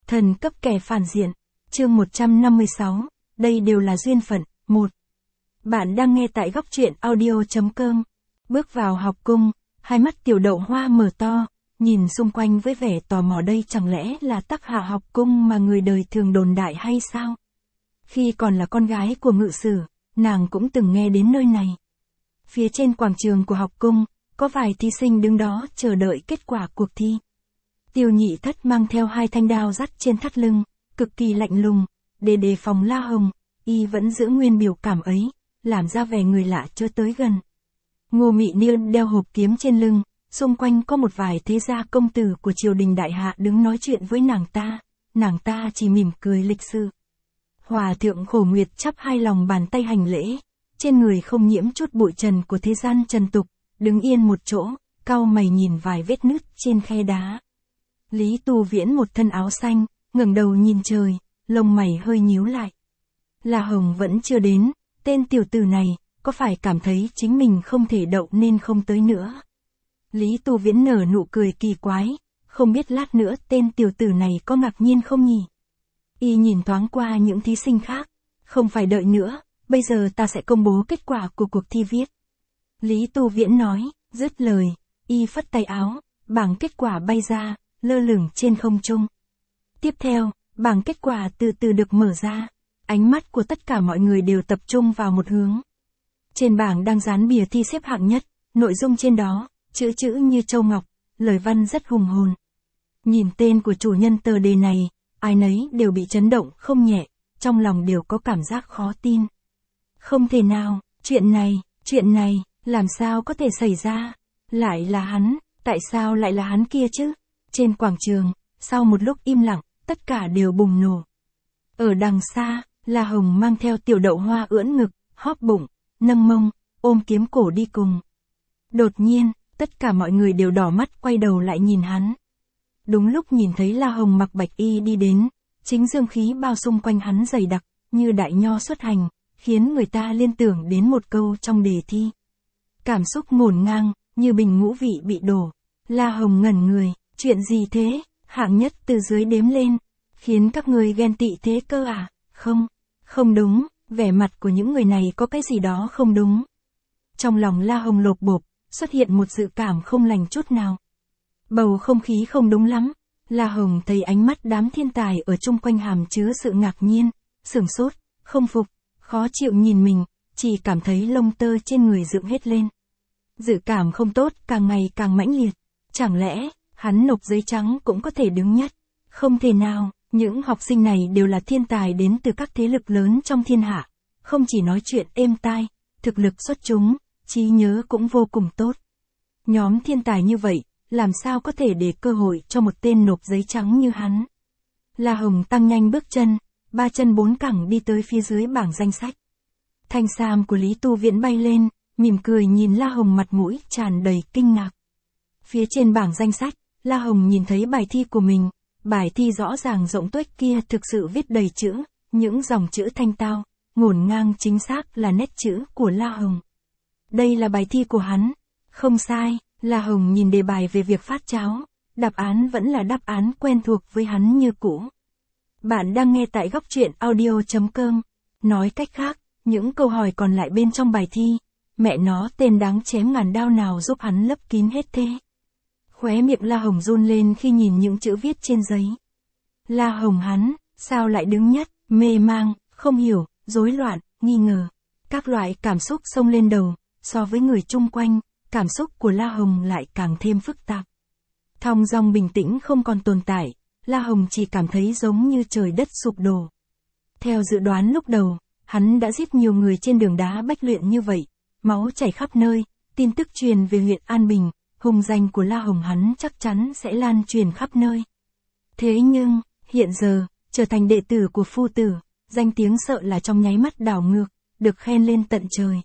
Thần cấp kẻ phản diện. Chương 156, đây đều là duyên phận. 1. Bạn đang nghe tại góc truyện audio.com. Bước vào học cung, hai mắt Tiểu Đậu Hoa mở to, nhìn xung quanh với vẻ tò mò, đây chẳng lẽ là Tắc Hạ học cung mà người đời thường đồn đại hay sao? Khi còn là con gái của ngự sử, nàng cũng từng nghe đến nơi này. Phía trên quảng trường của học cung, có vài thí sinh đứng đó chờ đợi kết quả cuộc thi. Tiêu Nhị Thất mang theo hai thanh đao dắt trên thắt lưng, cực kỳ lạnh lùng, để đề phòng La Hồng, y vẫn giữ nguyên biểu cảm ấy, làm ra vẻ người lạ chớ tới gần. Ngô Mị Nương đeo hộp kiếm trên lưng, xung quanh có một vài thế gia công tử của triều đình đại hạ đứng nói chuyện với nàng ta chỉ mỉm cười lịch sự. Hòa thượng Khổ Nguyệt chắp hai lòng bàn tay hành lễ, trên người không nhiễm chút bụi trần của thế gian trần tục, đứng yên một chỗ, cau mày nhìn vài vết nứt trên khe đá. Lý Tu Viễn một thân áo xanh, ngẩng đầu nhìn trời, lông mày hơi nhíu lại. La Hồng vẫn chưa đến, tên tiểu tử này, có phải cảm thấy chính mình không thể đậu nên không tới nữa? Lý Tu Viễn nở nụ cười kỳ quái, không biết lát nữa tên tiểu tử này có ngạc nhiên không nhỉ? Y nhìn thoáng qua những thí sinh khác, không phải đợi nữa, bây giờ ta sẽ công bố kết quả của cuộc thi viết. Lý Tu Viễn nói, dứt lời, y phất tay áo, bảng kết quả bay ra, lơ lửng trên không trung. Tiếp theo, bảng kết quả từ từ được mở ra, ánh mắt của tất cả mọi người đều tập trung vào một hướng. Trên bảng đang dán bìa thi xếp hạng nhất, nội dung trên đó, chữ chữ như châu ngọc, lời văn rất hùng hồn. Nhìn tên của chủ nhân tờ đề này, ai nấy đều bị chấn động không nhẹ, trong lòng đều có cảm giác khó tin. Không thể nào, chuyện này, làm sao có thể xảy ra? Lại là hắn, tại sao lại là hắn kia chứ? Trên quảng trường, sau một lúc im lặng, tất cả đều bùng nổ. Ở đằng xa, La Hồng mang theo Tiểu Đậu Hoa ưỡn ngực, hóp bụng, nâng mông, ôm kiếm cổ đi cùng. Đột nhiên, tất cả mọi người đều đỏ mắt quay đầu lại nhìn hắn. Đúng lúc nhìn thấy La Hồng mặc bạch y đi đến, chính dương khí bao xung quanh hắn dày đặc, như đại nho xuất hành, khiến người ta liên tưởng đến một câu trong đề thi. Cảm xúc ngổn ngang, như bình ngũ vị bị đổ. La Hồng ngẩn người, chuyện gì thế, hạng nhất từ dưới đếm lên, khiến các người ghen tị thế cơ à? Không đúng, vẻ mặt của những người này có cái gì đó không đúng. Trong lòng La Hồng lột bột, xuất hiện một dự cảm không lành chút nào. Bầu không khí không đúng lắm. La Hồng thấy ánh mắt đám thiên tài ở chung quanh hàm chứa sự ngạc nhiên, sửng sốt, không phục, khó chịu nhìn mình, chỉ cảm thấy lông tơ trên người dựng hết lên. Dự cảm không tốt càng ngày càng mãnh liệt. Chẳng lẽ, hắn nộp giấy trắng cũng có thể đứng nhất? Không thể nào, những học sinh này đều là thiên tài đến từ các thế lực lớn trong thiên hạ. Không chỉ nói chuyện êm tai, thực lực xuất chúng, trí nhớ cũng vô cùng tốt. Nhóm thiên tài như vậy, làm sao có thể để cơ hội cho một tên nộp giấy trắng như hắn? La Hồng tăng nhanh bước chân, ba chân bốn cẳng đi tới phía dưới bảng danh sách. Thanh sam của Lý Tu Viễn bay lên, mỉm cười nhìn La Hồng, mặt mũi tràn đầy kinh ngạc. Phía trên bảng danh sách, La Hồng nhìn thấy bài thi của mình, bài thi rõ ràng rộng tuếch kia thực sự viết đầy chữ, những dòng chữ thanh tao, ngổn ngang chính xác là nét chữ của La Hồng. Đây là bài thi của hắn. Không sai, La Hồng nhìn đề bài về việc phát cháo, đáp án vẫn là đáp án quen thuộc với hắn như cũ. Bạn đang nghe tại góc truyện audio.com. Nói cách khác, những câu hỏi còn lại bên trong bài thi, mẹ nó tên đáng chém ngàn đao nào giúp hắn lấp kín hết thế. Khóe miệng La Hồng run lên khi nhìn những chữ viết trên giấy. La Hồng hắn, sao lại đứng nhất? Mê mang, không hiểu, rối loạn, nghi ngờ. Các loại cảm xúc xông lên đầu, so với người chung quanh, cảm xúc của La Hồng lại càng thêm phức tạp. Thong dong bình tĩnh không còn tồn tại, La Hồng chỉ cảm thấy giống như trời đất sụp đổ. Theo dự đoán lúc đầu, hắn đã giết nhiều người trên đường đá Bách Luyện như vậy, máu chảy khắp nơi, tin tức truyền về huyện An Bình, hùng danh của La Hồng hắn chắc chắn sẽ lan truyền khắp nơi. Thế nhưng, hiện giờ, trở thành đệ tử của phu tử, danh tiếng sợ là trong nháy mắt đảo ngược, được khen lên tận trời.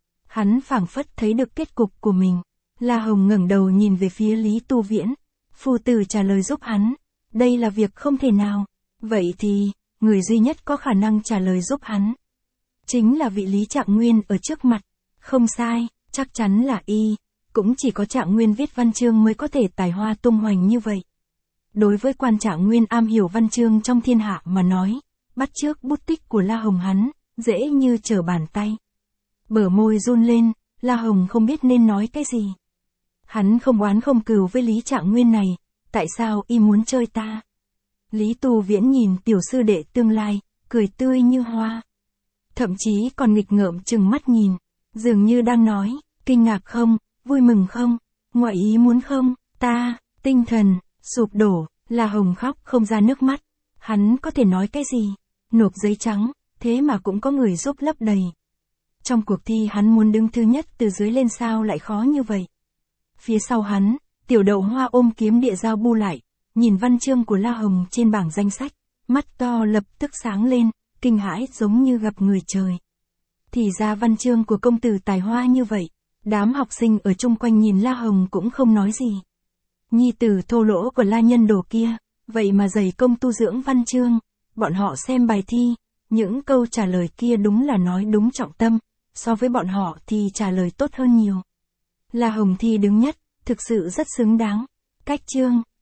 Hắn phảng phất thấy được kết cục của mình. La Hồng ngẩng đầu nhìn về phía Lý Tu Viễn. Phu tử trả lời giúp hắn. Đây là việc không thể nào. Vậy thì, người duy nhất có khả năng trả lời giúp hắn chính là vị Lý Trạng Nguyên ở trước mặt. Không sai, chắc chắn là y. Cũng chỉ có Trạng Nguyên viết văn chương mới có thể tài hoa tung hoành như vậy. Đối với quan Trạng Nguyên am hiểu văn chương trong thiên hạ mà nói, bắt chước bút tích của La Hồng hắn, dễ như trở bàn tay. Bờ môi run lên, La Hồng không biết nên nói cái gì. Hắn không oán không cừu với Lý Trạng Nguyên này, tại sao y muốn chơi ta? Lý Tu Viễn nhìn tiểu sư đệ tương lai, cười tươi như hoa. Thậm chí còn nghịch ngợm chừng mắt nhìn, dường như đang nói, kinh ngạc không, vui mừng không, ngoại ý muốn không, ta, tinh thần, sụp đổ, La Hồng khóc không ra nước mắt. Hắn có thể nói cái gì? Nộp giấy trắng, thế mà cũng có người giúp lấp đầy. Trong cuộc thi hắn muốn đứng thứ nhất từ dưới lên sao lại khó như vậy? Phía sau hắn, Tiểu Đậu Hoa ôm kiếm địa dao bu lại, nhìn văn chương của La Hồng trên bảng danh sách, mắt to lập tức sáng lên, kinh hãi giống như gặp người trời. Thì ra văn chương của công tử tài hoa như vậy, đám học sinh ở chung quanh nhìn La Hồng cũng không nói gì. Nhi tử thô lỗ của La Nhân Đồ kia, vậy mà dày công tu dưỡng văn chương, bọn họ xem bài thi, những câu trả lời kia đúng là nói đúng trọng tâm, so với bọn họ thì trả lời tốt hơn nhiều. La Hồng thi đứng nhất, thực sự rất xứng đáng. Cách chương